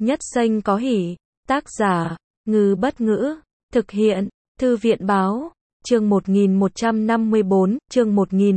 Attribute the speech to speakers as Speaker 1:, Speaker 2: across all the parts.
Speaker 1: Nhất Xanh có hỉ. Tác giả, Ngư Bất Ngữ. Thực hiện, Thư viện Báo. Chương 1154, chương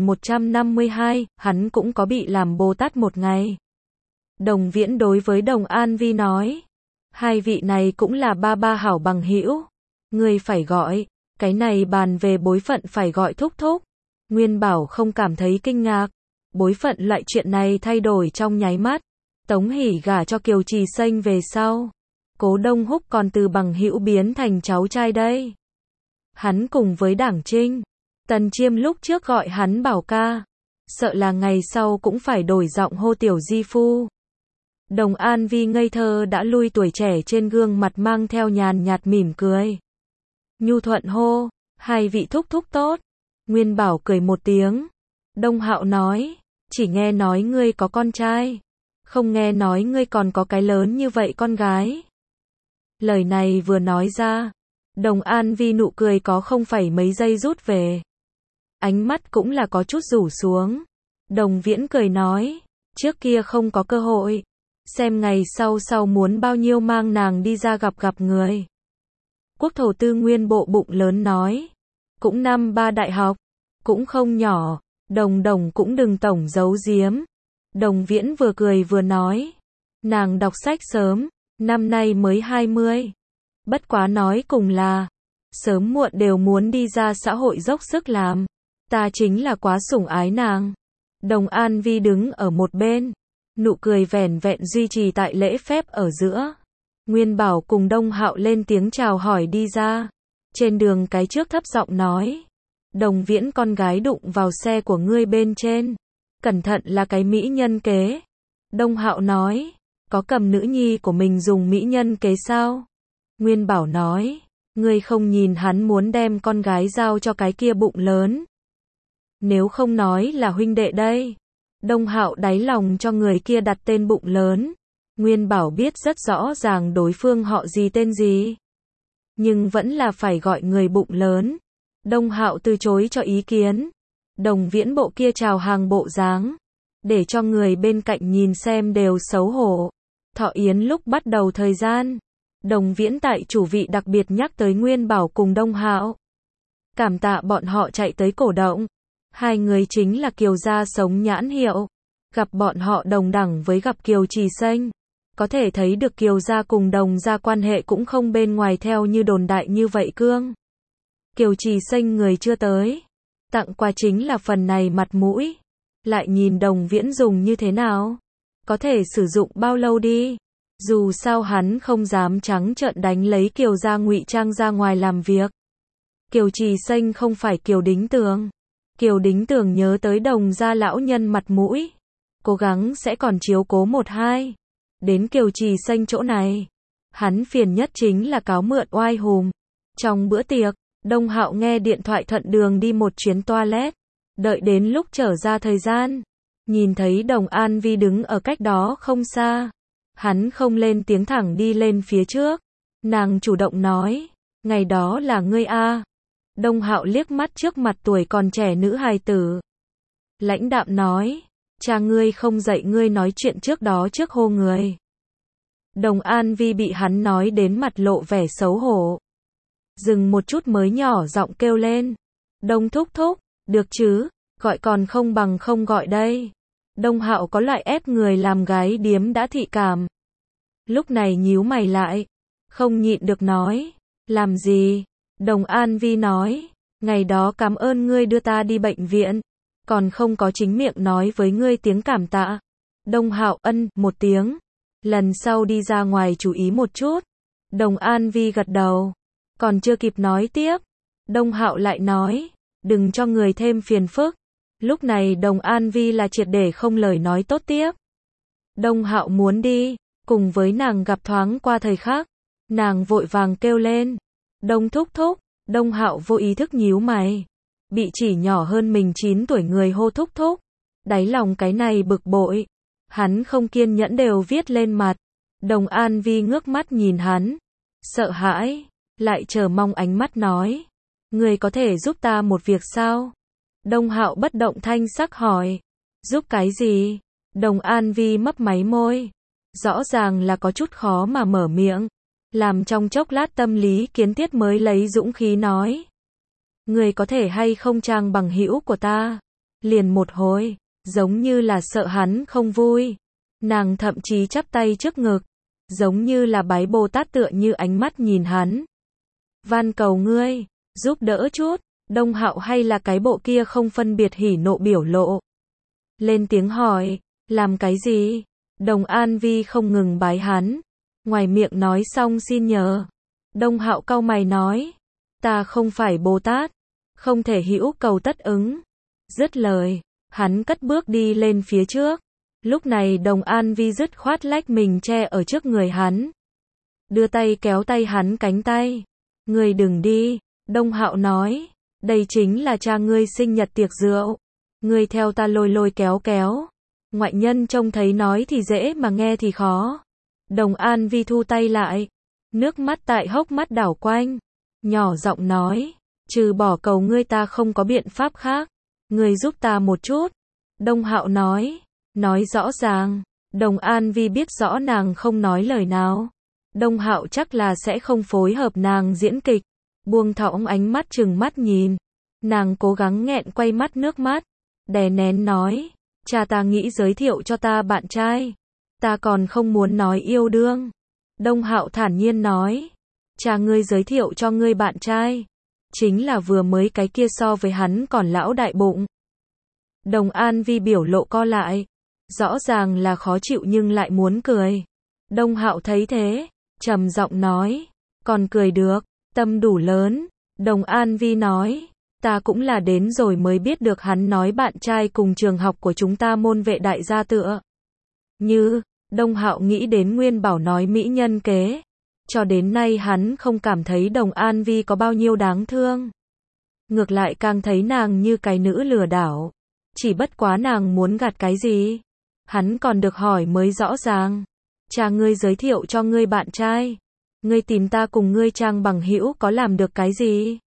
Speaker 1: 1152, hắn cũng có bị làm Bồ Tát một ngày. Đồng Viễn đối với Đồng An Vi nói. Hai vị này cũng là ba hảo bằng hữu. Ngươi phải gọi, cái này bàn về bối phận phải gọi thúc thúc. Nguyên Bảo không cảm thấy kinh ngạc. Bối phận loại chuyện này thay đổi trong nháy mắt. Tống Hỷ gả cho Kiều Trì Xanh về sau. Cố Đông Húc còn từ bằng hữu biến thành cháu trai đây. Hắn cùng với Đảng Trinh, Tần Chiêm lúc trước gọi hắn Bảo ca. Sợ là ngày sau cũng phải đổi giọng hô tiểu di phu. Đồng An Vi ngây thơ đã lui tuổi trẻ trên gương mặt mang theo nhàn nhạt mỉm cười. Nhu thuận hô, hai vị thúc thúc tốt. Nguyên Bảo cười một tiếng. Đông Hạo nói, chỉ nghe nói ngươi có con trai. Không nghe nói ngươi còn có cái lớn như vậy con gái. Lời này vừa nói ra, Đồng An Vi nụ cười có không phải mấy giây rút về. Ánh mắt cũng là có chút rủ xuống. Đồng Viễn cười nói, trước kia không có cơ hội. Xem ngày sau muốn bao nhiêu mang nàng đi ra gặp người. Quốc thổ tư nguyên bộ bụng lớn nói. Cũng năm 3 đại học. Cũng không nhỏ. Đồng cũng đừng tổng giấu giếm. Đồng Viễn vừa cười vừa nói. Nàng đọc sách sớm. Năm nay mới 20. Bất quá nói cùng là. Sớm muộn đều muốn đi ra xã hội dốc sức làm. Ta chính là quá sủng ái nàng. Đồng An Vi đứng ở một bên. Nụ cười vẻn vẹn duy trì tại lễ phép ở giữa. Nguyên Bảo cùng Đông Hạo lên tiếng chào hỏi đi ra. Trên đường cái trước thấp giọng nói. Đồng Viễn con gái đụng vào xe của ngươi bên trên. Cẩn thận là cái mỹ nhân kế. Đông Hạo nói. Có cầm nữ nhi của mình dùng mỹ nhân kế sao? Nguyên Bảo nói. Ngươi không nhìn hắn muốn đem con gái giao cho cái kia bụng lớn. Nếu không nói là huynh đệ đây. Đông Hạo đáy lòng cho người kia đặt tên bụng lớn. Nguyên Bảo biết rất rõ ràng đối phương họ gì tên gì. Nhưng vẫn là phải gọi người bụng lớn. Đông Hạo từ chối cho ý kiến. Đồng Viễn bộ kia chào hàng bộ dáng. Để cho người bên cạnh nhìn xem đều xấu hổ. Thọ yến lúc bắt đầu thời gian. Đồng Viễn tại chủ vị đặc biệt nhắc tới Nguyên Bảo cùng Đông Hạo. Cảm tạ bọn họ chạy tới cổ động. Hai người chính là Kiều gia sống nhãn hiệu. Gặp bọn họ đồng đẳng với gặp Kiều Trì Xanh. Có thể thấy được Kiều gia cùng Đồng gia quan hệ cũng không bên ngoài theo như đồn đại như vậy cương. Kiều Trì Xanh người chưa tới. Tặng quà chính là phần này mặt mũi. Lại nhìn Đồng Viễn dùng như thế nào. Có thể sử dụng bao lâu đi. Dù sao hắn không dám trắng trợn đánh lấy Kiều gia ngụy trang ra ngoài làm việc. Kiều Trì Xanh không phải Kiều Đính Tường. Kiều Đính Tường nhớ tới Đồng gia lão nhân mặt mũi. Cố gắng sẽ còn chiếu cố một hai. Đến Kiều Trì Xanh chỗ này. Hắn phiền nhất chính là cáo mượn oai hùm. Trong bữa tiệc, Đông Hạo nghe điện thoại thuận đường đi một chuyến toilet. Đợi đến lúc trở ra thời gian. Nhìn thấy Đồng An Vi đứng ở cách đó không xa. Hắn không lên tiếng thẳng đi lên phía trước. Nàng chủ động nói. Ngày đó là ngươi a. Đông Hạo liếc mắt trước mặt tuổi còn trẻ nữ hài tử. Lãnh đạm nói. Cha ngươi không dạy ngươi nói chuyện trước đó trước hô người. Đồng An Vi bị hắn nói đến mặt lộ vẻ xấu hổ. Dừng một chút mới nhỏ giọng kêu lên. Đông thúc thúc, được chứ, gọi còn không bằng không gọi đây. Đông Hạo có loại ép người làm gái điếm đã thị cảm. Lúc này nhíu mày lại. Không nhịn được nói. Làm gì? Đồng An Vi nói. Ngày đó cảm ơn ngươi đưa ta đi bệnh viện. Còn không có chính miệng nói với ngươi tiếng cảm tạ. Đông Hạo ân một tiếng. Lần sau đi ra ngoài chú ý một chút. Đồng An Vi gật đầu. Còn chưa kịp nói tiếp. Đông Hạo lại nói. Đừng cho người thêm phiền phức. Lúc này Đồng An Vi là triệt để không lời nói tốt tiếp. Đông Hạo muốn đi. Cùng với nàng gặp thoáng qua thời khắc. Nàng vội vàng kêu lên. Đông thúc thúc. Đông Hạo vô ý thức nhíu mày. Bị chỉ nhỏ hơn mình 9 tuổi người hô thúc thúc. Đáy lòng cái này bực bội. Hắn không kiên nhẫn đều viết lên mặt. Đồng An Vi ngước mắt nhìn hắn. Sợ hãi. Lại chờ mong ánh mắt nói. Người có thể giúp ta một việc sao? Đông Hạo bất động thanh sắc hỏi. Giúp cái gì? Đồng An Vi mấp máy môi. rõ ràng là có chút khó mà mở miệng. Làm trong chốc lát Tâm Lý Kiến Thiết mới lấy dũng khí nói. Người có thể hay không trang bằng hữu của ta? Liền một hồi, giống như là sợ hắn không vui. Nàng thậm chí chắp tay trước ngực, giống như là bái Bồ Tát tựa như ánh mắt nhìn hắn. Van cầu ngươi, giúp đỡ chút. Đông Hạo hay là cái bộ kia không phân biệt hỉ nộ biểu lộ. Lên tiếng hỏi, làm cái gì? Đồng An Vi không ngừng bái hắn, ngoài miệng nói xong xin nhờ. Đông Hạo cau mày nói, ta không phải Bồ Tát, không thể hữu cầu tất ứng. Dứt lời, hắn cất bước đi lên phía trước. Lúc này Đồng An Vi dứt khoát lách mình che ở trước người hắn, đưa tay kéo tay hắn cánh tay. Ngươi đừng đi, Đông Hạo nói, đây chính là cha ngươi sinh nhật tiệc rượu. Ngươi theo ta lôi lôi kéo kéo. Ngoại nhân trông thấy nói thì dễ mà nghe thì khó. Đồng An Vi thu tay lại, nước mắt tại hốc mắt đảo quanh, nhỏ giọng nói, trừ bỏ cầu ngươi ta không có biện pháp khác. Ngươi giúp ta một chút. Đông Hạo nói rõ ràng. Đồng An Vi biết rõ nàng không nói lời nào. Đông Hạo chắc là sẽ không phối hợp nàng diễn kịch. Buông thõng ánh mắt trừng mắt nhìn. Nàng cố gắng nghẹn quay mắt nước mắt, đè nén nói, cha ta nghĩ giới thiệu cho ta bạn trai. Ta còn không muốn nói yêu đương. Đông Hạo thản nhiên nói, cha ngươi giới thiệu cho ngươi bạn trai, chính là vừa mới cái kia so với hắn còn lão đại bụng. Đồng An Vi biểu lộ co lại, rõ ràng là khó chịu nhưng lại muốn cười. Đông Hạo thấy thế, trầm giọng nói, còn cười được, tâm đủ lớn. Đồng An Vi nói, ta cũng là đến rồi mới biết được hắn nói bạn trai cùng trường học của chúng ta môn vệ đại gia tựa như. Đông Hạo nghĩ đến Nguyên Bảo nói mỹ nhân kế. Cho đến nay hắn không cảm thấy Đồng An Vi có bao nhiêu đáng thương. Ngược lại càng thấy nàng như cái nữ lừa đảo. Chỉ bất quá nàng muốn gạt cái gì? Hắn còn được hỏi mới rõ ràng. Cha ngươi giới thiệu cho ngươi bạn trai. Ngươi tìm ta cùng ngươi trang bằng hữu có làm được cái gì?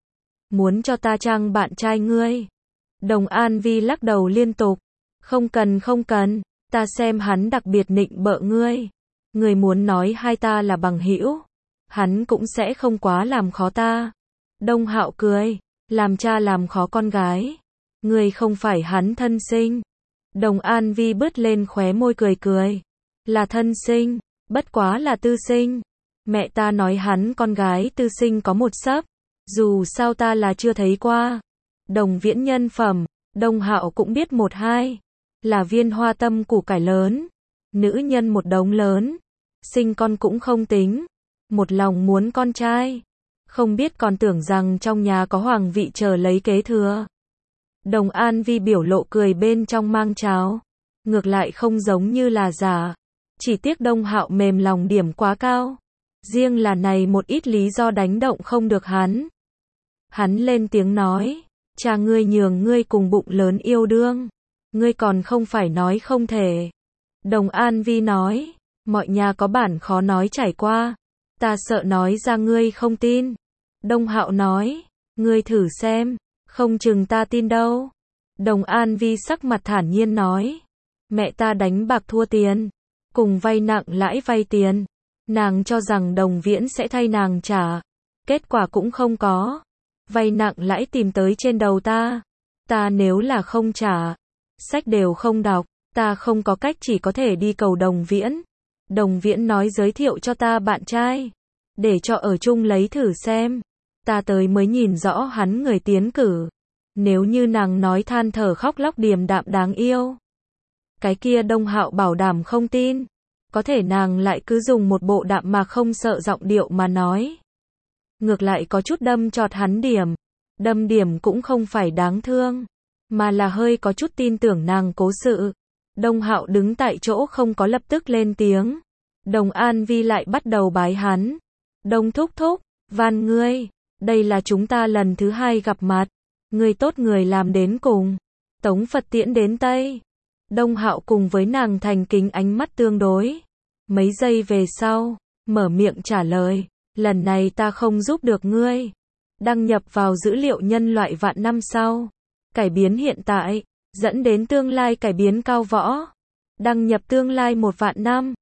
Speaker 1: Muốn cho ta trang bạn trai ngươi? Đồng An Vi lắc đầu liên tục. Không cần, ta xem hắn đặc biệt nịnh bợ ngươi. Ngươi muốn nói hai ta là bằng hữu, hắn cũng sẽ không quá làm khó ta. Đông Hạo cười, làm cha làm khó con gái. Ngươi không phải hắn thân sinh. Đồng An Vi bứt lên khóe môi cười. Là thân sinh, bất quá là tư sinh. Mẹ ta nói hắn con gái tư sinh có một sấp. Dù sao ta là chưa thấy qua. Đồng Viễn nhân phẩm, Đông Hạo cũng biết một hai. Là viên hoa tâm củ cải lớn. Nữ nhân một đống lớn. Sinh con cũng không tính. Một lòng muốn con trai. Không biết còn tưởng rằng trong nhà có hoàng vị chờ lấy kế thừa. Đồng An Vi biểu lộ cười bên trong mang tráo. Ngược lại không giống như là giả. Chỉ tiếc Đông Hạo mềm lòng điểm quá cao. Riêng là này một ít lý do đánh động không được hắn. Hắn lên tiếng nói, cha ngươi nhường ngươi cùng bụng lớn yêu đương. Ngươi còn không phải nói không thể. Đồng An Vi nói, mọi nhà có bản khó nói trải qua. Ta sợ nói ra ngươi không tin. Đông Hạo nói, ngươi thử xem, không chừng ta tin đâu. Đồng An Vi sắc mặt thản nhiên nói, mẹ ta đánh bạc thua tiền, cùng vay nặng lãi vay tiền. Nàng cho rằng Đồng Viễn sẽ thay nàng trả. Kết quả cũng không có. Vay nặng lãi tìm tới trên đầu ta. Ta nếu là không trả, sách đều không đọc, ta không có cách chỉ có thể đi cầu Đồng Viễn. Đồng Viễn nói giới thiệu cho ta bạn trai, để cho ở chung lấy thử xem. Ta tới mới nhìn rõ hắn người tiến cử. Nếu như nàng nói than thở khóc lóc điềm đạm đáng yêu, cái kia Đông Hạo bảo đảm không tin. Có thể nàng lại cứ dùng một bộ đạm mà không sợ giọng điệu mà nói. Ngược lại có chút đâm chọt hắn điểm. Đâm điểm cũng không phải đáng thương, mà là hơi có chút tin tưởng nàng cố sự. Đông Hạo đứng tại chỗ không có lập tức lên tiếng. Đồng An Vi lại bắt đầu bái hắn. Đông thúc thúc, van ngươi, đây là chúng ta lần thứ hai gặp mặt. Ngươi tốt người làm đến cùng. Tống Phật tiễn đến Tây. Đông Hạo cùng với nàng thành kính ánh mắt tương đối. Mấy giây về sau, mở miệng trả lời, lần này ta không giúp được ngươi. Đăng nhập vào dữ liệu nhân loại vạn năm sau. Cải biến hiện tại, dẫn đến tương lai cải biến cao võ. Đăng nhập tương lai 1 vạn năm.